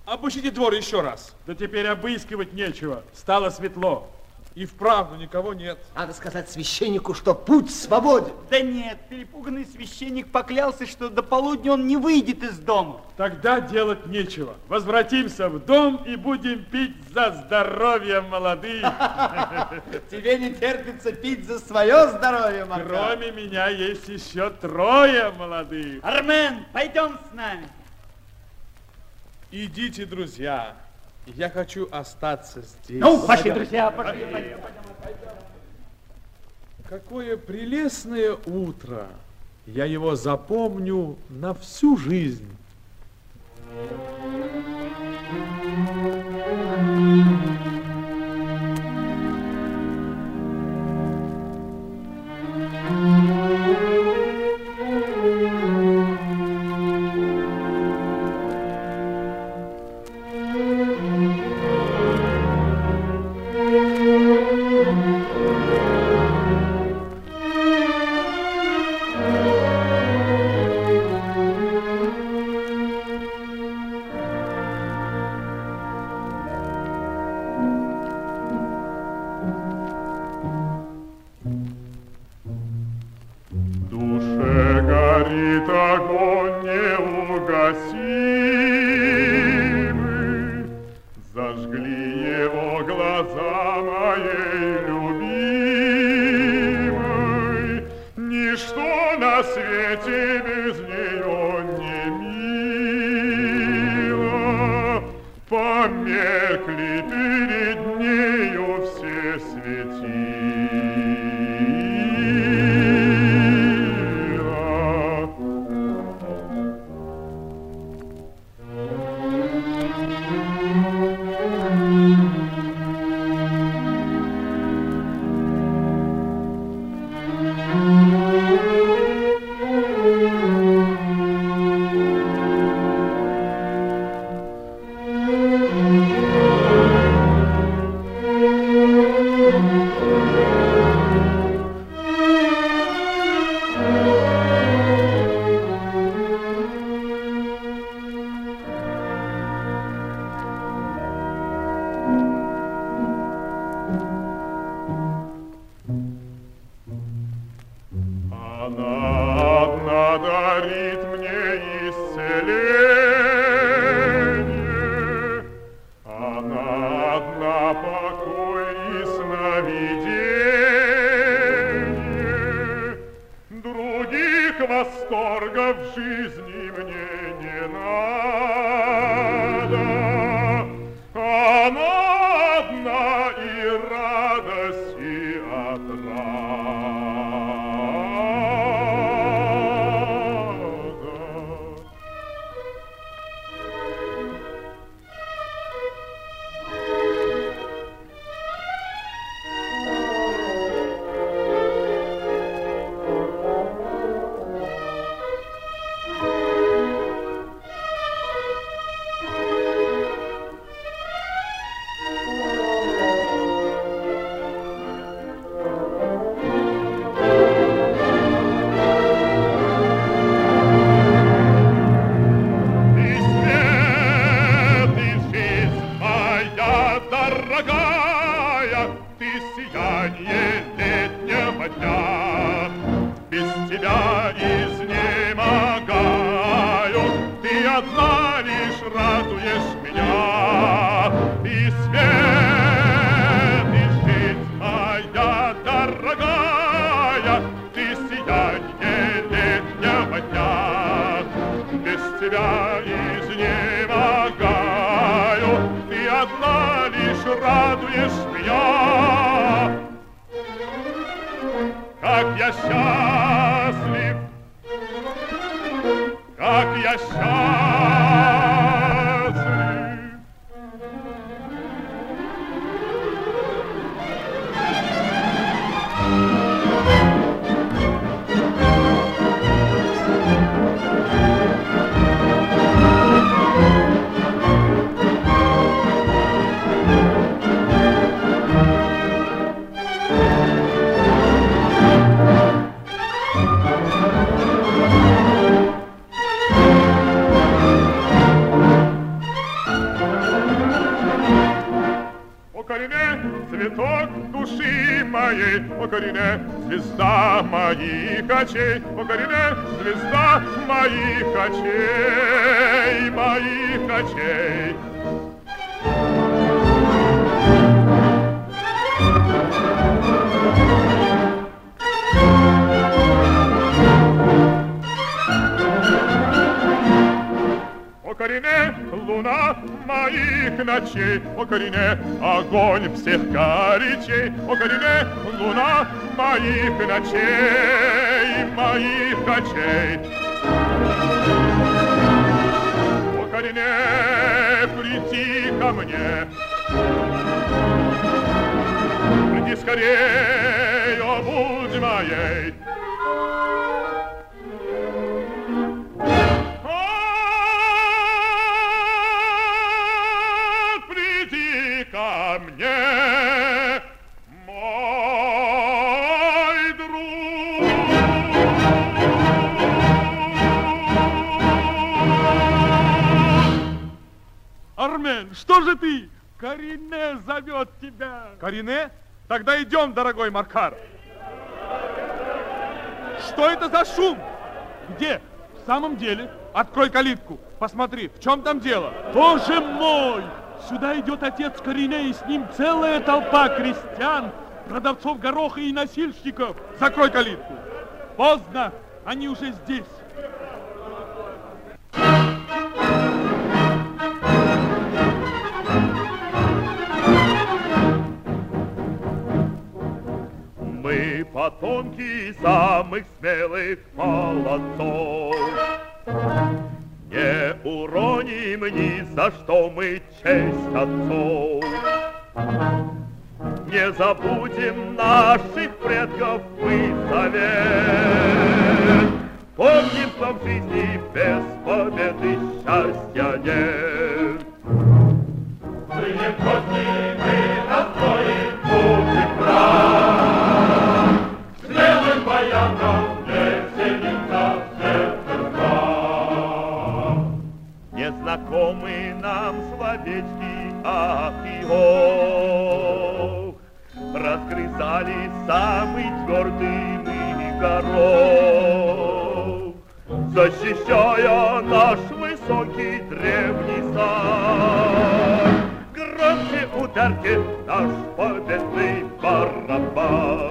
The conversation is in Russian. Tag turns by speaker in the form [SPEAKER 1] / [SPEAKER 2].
[SPEAKER 1] Обыщите двор еще раз.
[SPEAKER 2] Да теперь обыскивать нечего. Стало светло.
[SPEAKER 1] И вправду никого нет.
[SPEAKER 3] Надо сказать священнику, что путь свободен.
[SPEAKER 4] Да нет, перепуганный священник поклялся, что до полудня он не выйдет из дома.
[SPEAKER 2] Тогда делать нечего. Возвратимся в дом и будем пить за здоровье молодых.
[SPEAKER 3] Тебе не терпится пить за свое здоровье, Макар.
[SPEAKER 2] Кроме меня есть еще 3 молодых.
[SPEAKER 4] Армен, пойдем с нами.
[SPEAKER 1] Идите, друзья. Я хочу остаться здесь.
[SPEAKER 4] Ну, пошли, друзья, пошли.
[SPEAKER 1] Какое прелестное утро. Я его запомню на всю жизнь.
[SPEAKER 2] цветок души моей, о Корине, звезда моих очей, о Корине, звезда моих очей, моих очей. О Корине, луна моих ночей, о Корине, огонь всех горячей, о Корине, луна моих ночей, моих очей. О Корине, приди ко мне, приди скорей, о будь моей. Ко мне, мой друг. Армен, что же ты? Корине зовет тебя.
[SPEAKER 1] Корине? Тогда идем, дорогой Маркар. Что это за шум?
[SPEAKER 2] Где? В самом деле?
[SPEAKER 1] Открой калитку, посмотри, в чем там дело?
[SPEAKER 2] Боже мой! Сюда идет отец Корине, и с ним целая толпа крестьян, продавцов гороха и носильщиков.
[SPEAKER 1] Закрой калитку.
[SPEAKER 2] Поздно, они уже здесь. Мы потомки самых смелых молодцов. Не уроним ни за что мы честь отцов. Не забудем наших предков мы завет. Помним, что в жизни без победы счастья нет. Мы не кости, мы настроим, будем прав. Смелым воякам не селится сердце зла. Незнакомы нам словечки ах и ох, разгрызали самый твердый мы горох, защищая наш высокий древний сад. Громче ударьте наш победный барабан.